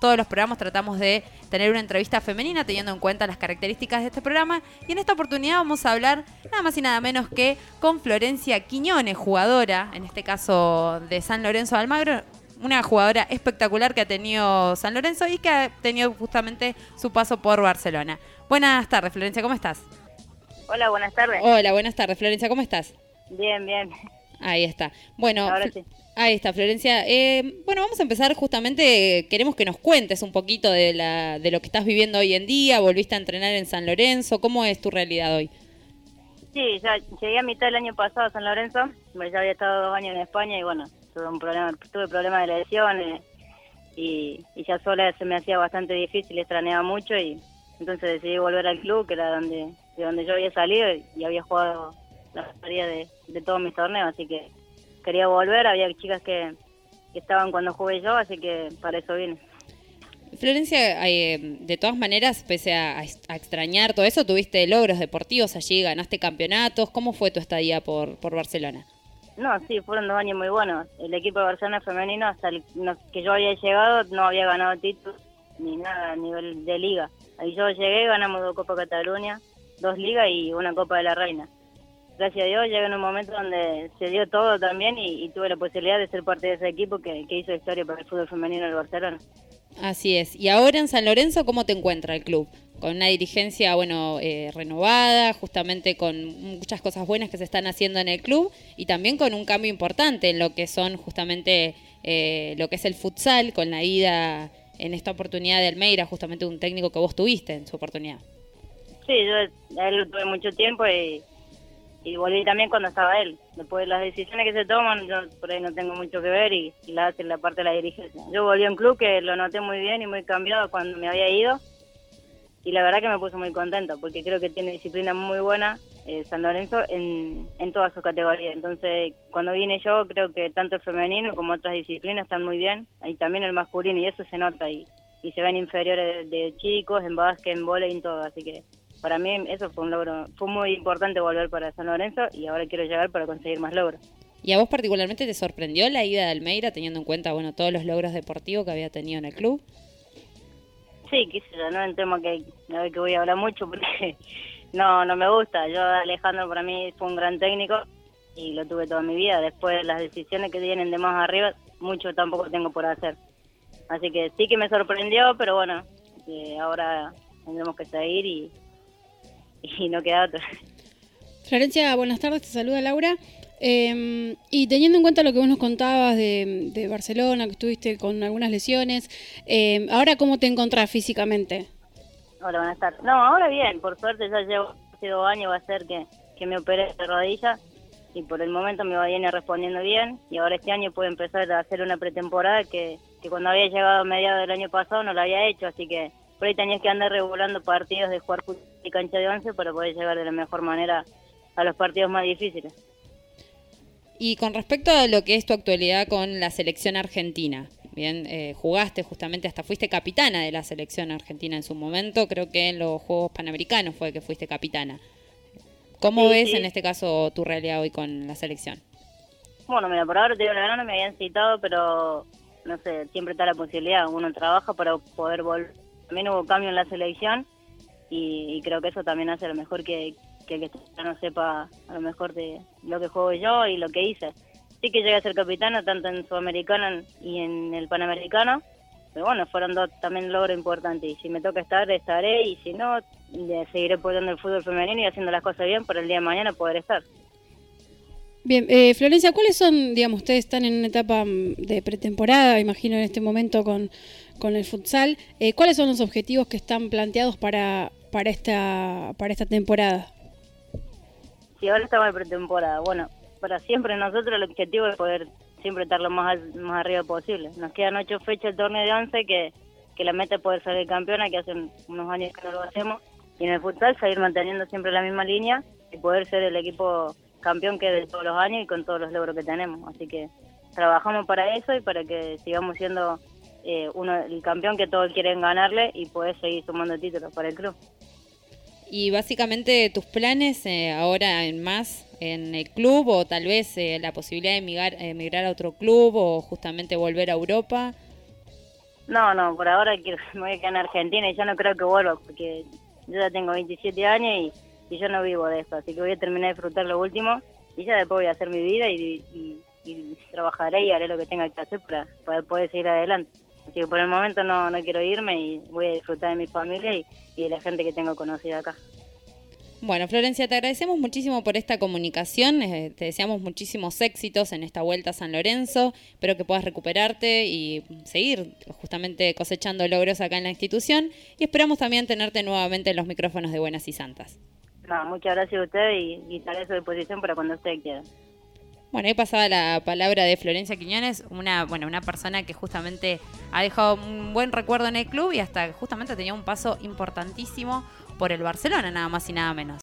todos los programas tratamos de tener una entrevista femenina teniendo en cuenta las características de este programa. Y en esta oportunidad vamos a hablar nada más y nada menos que con Florencia Quiñones, jugadora, en este caso de San Lorenzo de Almagro. Una jugadora espectacular que ha tenido San Lorenzo y que ha tenido justamente su paso por Barcelona. Buenas tardes, Florencia, ¿cómo estás? Hola, buenas tardes. Hola, buenas tardes, Florencia, ¿cómo estás? Bien, bien. Ahí está. Bueno, Ahora sí. Ahí está, Florencia. Bueno, vamos a empezar justamente, queremos que nos cuentes un poquito de lo que estás viviendo hoy en día. ¿Volviste a entrenar en San Lorenzo? ¿Cómo es tu realidad hoy? Sí, ya llegué a mitad del año pasado a San Lorenzo. Ya había estado 2 años en España y bueno, tuve problemas de lesiones y ya sola se me hacía bastante difícil, extrañaba mucho y entonces decidí volver al club, que era de donde yo había salido y había jugado la mayoría de todos mis torneos, así que quería volver. Había chicas que estaban cuando jugué yo, así que para eso vine. Florencia, de todas maneras, pese a extrañar todo eso, tuviste logros deportivos allí, ganaste campeonatos. ¿Cómo fue tu estadía por Barcelona? No, sí, fueron 2 años muy buenos. El equipo de Barcelona femenino, hasta que yo había llegado, no había ganado títulos ni nada a nivel de liga. Ahí yo llegué, ganamos 2 Copas Cataluña, 2 ligas y una Copa de la Reina. Gracias a Dios llegué en un momento donde se dio todo también y tuve la posibilidad de ser parte de ese equipo que hizo historia para el fútbol femenino del Barcelona. Así es. Y ahora en San Lorenzo, ¿cómo te encuentra el club? Con una dirigencia, renovada, justamente con muchas cosas buenas que se están haciendo en el club y también con un cambio importante en lo que son justamente lo que es el futsal, con la ida en esta oportunidad de Almeida, justamente un técnico que vos tuviste en su oportunidad. Sí, yo a él lo tuve mucho tiempo y volví también cuando estaba él. Después de las decisiones que se toman, yo por ahí no tengo mucho que ver y la hace la parte de la dirigencia. Yo volví a un club que lo noté muy bien y muy cambiado cuando me había ido y la verdad que me puse muy contenta porque creo que tiene disciplina muy buena San Lorenzo en todas sus categorías. Entonces, cuando vine yo, creo que tanto el femenino como otras disciplinas están muy bien, y también el masculino, y eso se nota y se ven inferiores de chicos, en básquet, en vóley, en todo, así que para mí eso fue un logro, fue muy importante volver para San Lorenzo y ahora quiero llegar para conseguir más logros. ¿Y a vos particularmente te sorprendió la ida de Almeida teniendo en cuenta todos los logros deportivos que había tenido en el club? Sí, qué sé yo, no es un tema que voy a hablar mucho porque no me gusta. Yo, Alejandro, para mí fue un gran técnico y lo tuve toda mi vida. Después las decisiones que vienen de más arriba, mucho tampoco tengo por hacer. Así que sí que me sorprendió, pero bueno, ahora tendremos que seguir y no queda otra. Florencia, buenas tardes, te saluda Laura. Y teniendo en cuenta lo que vos nos contabas de Barcelona, que estuviste con algunas lesiones, ¿ahora cómo te encontrás físicamente? Hola, buenas tardes. No, ahora bien, por suerte ya llevo hace 2 años, va a ser que me operé de rodilla y por el momento me viene respondiendo bien y ahora este año puedo empezar a hacer una pretemporada que cuando había llegado a mediados del año pasado no la había hecho, así que por ahí tenías que andar regulando partidos de jugar fútbol y cancha de 11 para poder llegar de la mejor manera a los partidos más difíciles. Y con respecto a lo que es tu actualidad con la selección argentina, bien, jugaste justamente, hasta fuiste capitana de la selección argentina en su momento, creo que en los Juegos Panamericanos fue que fuiste capitana. ¿Cómo ves en este caso tu realidad hoy con la selección? Bueno, mira, por ahora te digo la verdad, no me habían citado, pero no sé, siempre está la posibilidad, uno trabaja para poder volver. También hubo cambio en la selección y creo que eso también hace a lo mejor que el que no sepa a lo mejor de lo que juego yo y lo que hice. Sí que llegué a ser capitano tanto en Sudamericano y en el Panamericano, pero bueno, fueron 2 también logros importantes y si me toca estar, estaré y si no, seguiré apoyando el fútbol femenino y haciendo las cosas bien para el día de mañana poder estar. Bien, Florencia, ¿cuáles son, digamos, ustedes están en una etapa de pretemporada, imagino en este momento con el futsal, ¿cuáles son los objetivos que están planteados para esta temporada? Sí, ahora estamos en pretemporada. Bueno, para siempre nosotros el objetivo es poder siempre estar lo más arriba posible. Nos quedan 8 fechas el torneo de 11 que la meta es poder salir campeona, que hace unos años que no lo hacemos. Y en el futsal seguir manteniendo siempre la misma línea y poder ser el equipo campeón que es de todos los años y con todos los logros que tenemos. Así que trabajamos para eso y para que sigamos siendo el campeón que todos quieren ganarle y poder seguir sumando títulos para el club. Y básicamente tus planes ahora en el club o tal vez la posibilidad de emigrar a otro club o justamente volver a Europa. No, por ahora me voy a quedar en Argentina y ya no creo que vuelva, porque yo ya tengo 27 años y yo no vivo de esto, así que voy a terminar de disfrutar lo último y ya después voy a hacer mi vida y trabajaré y haré lo que tenga que hacer para poder seguir adelante. Así que por el momento no quiero irme y voy a disfrutar de mi familia y de la gente que tengo conocida acá. Bueno, Florencia, te agradecemos muchísimo por esta comunicación, te deseamos muchísimos éxitos en esta vuelta a San Lorenzo, espero que puedas recuperarte y seguir justamente cosechando logros acá en la institución y esperamos también tenerte nuevamente en los micrófonos de Buenas y Santas. No, muchas gracias a ustedes y estaré a su disposición para cuando ustedes quieran. Bueno, ahí pasaba la palabra de Florencia Quiñones, una persona que justamente ha dejado un buen recuerdo en el club y hasta justamente tenía un paso importantísimo por el Barcelona, nada más y nada menos.